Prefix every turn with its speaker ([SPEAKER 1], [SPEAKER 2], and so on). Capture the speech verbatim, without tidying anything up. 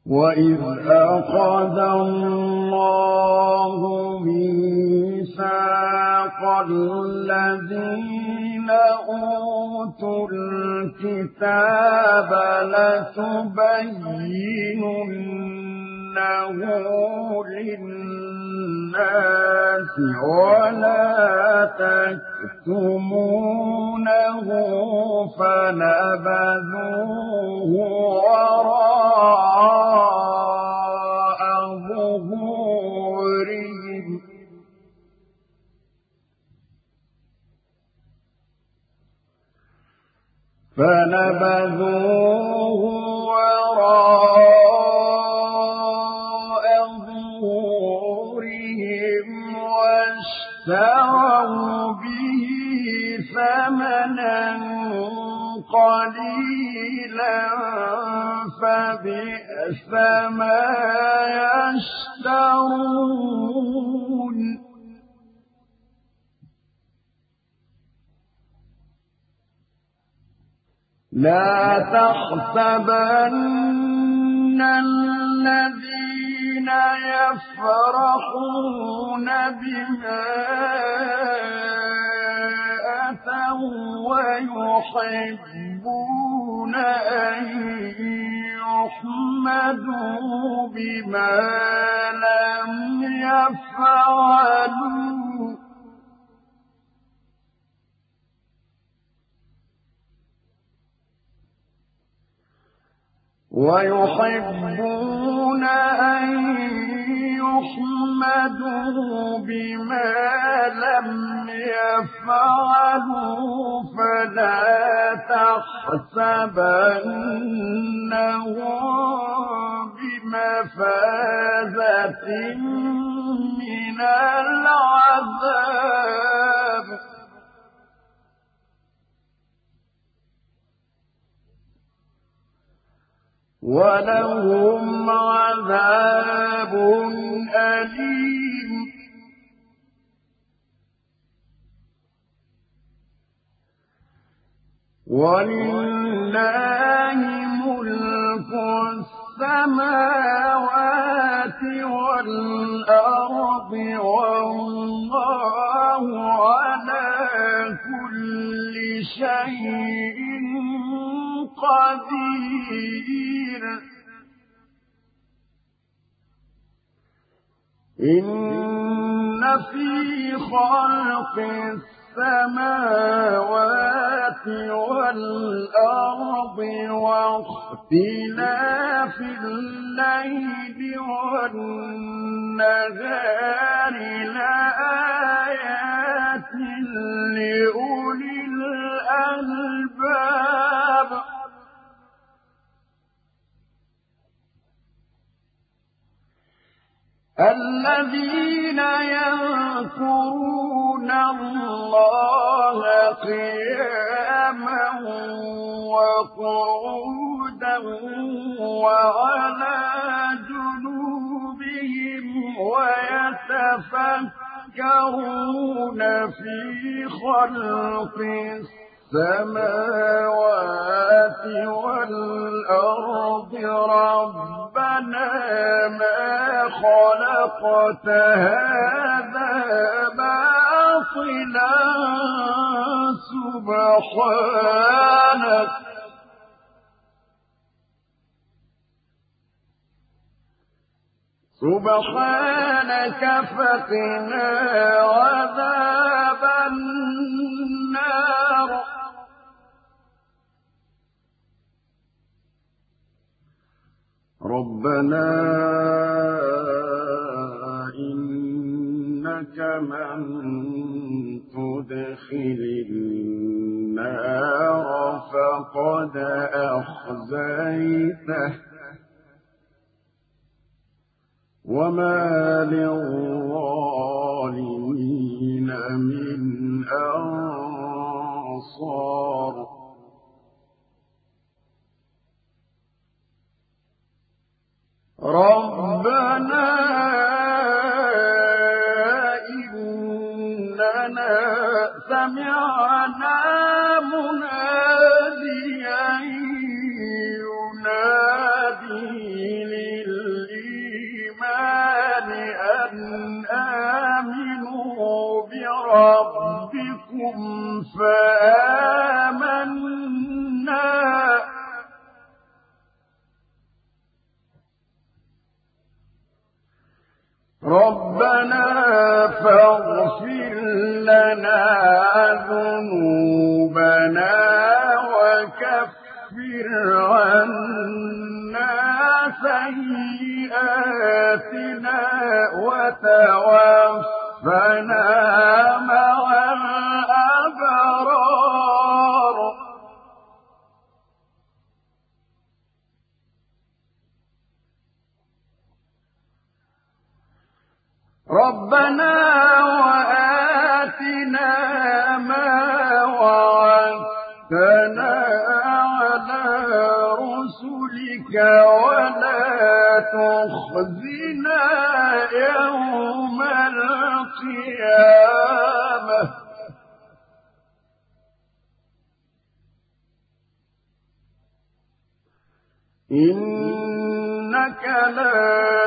[SPEAKER 1] وَإِذْ أَخَذَ اللَّهُ مِيثَاقَ الَّذِينَ أُوتُوا الْكِتَابَ لَتُبَيِّنُنَّهُ لِلنَّاسِ وَلَا تَكْتُمُونَهُ فَنَبَذُوهُ وَرَاءَ ظُهُورِهِمْ فَنَبَذُوهُ وَرَاءَ ظُهُورِهِمْ وَاشْتَرَوْا بِهِ ثَمَنًا قَلِيلًا فَبِئْسَ مَا يَشْتَرُونَ لَا تَحْسَبَنَّ الَّذِينَ يَفْرَحُونَ بِمَا أَتَوا وَّيُحِبُّونَ أَن يُحْمَدُوا بِمَا لَمْ يَفْعَلُوا وَيُحِبُّونَ أَن يُحْمَدُوا بِمَا لَمْ يَفْعَلُوا فَلَا تَحْسَبَنَّهُم بِمَفَازَةٍ مِّنَ الْعَذَابِ وَلَهُمْ عَذَابٌ أَلِيمٌ وَلِلَّهِ مُلْكُ السَّمَاوَاتِ وَالْأَرْضِ وَاللَّهُ عَلَى كُلِّ شَيْءٍ قدير إن في خلق السماوات والأرض واختلاف الليل والنهار لآيات لأولي الألباب الذين يذكرون الله قياما وقعودا وعلى جنوبهم ويتفكرون في خلق السماوات والأرض ربنا ما خلقت هذا باطلا سبحانك سبحانك فقنا عذاب النار ربنا إنك من تدخل النار فقد أخزيته وما للظالمين من أنصار ربنا إننا سمعنا مناديا ينادي ربنا فاغفر لنا ذنوبنا وكفر عنا سيئاتنا وتوفنا مع الأبرار ربنا وآتنا ما وعدتنا على رسلك ولا تخزنا يوم القيامة إنك لا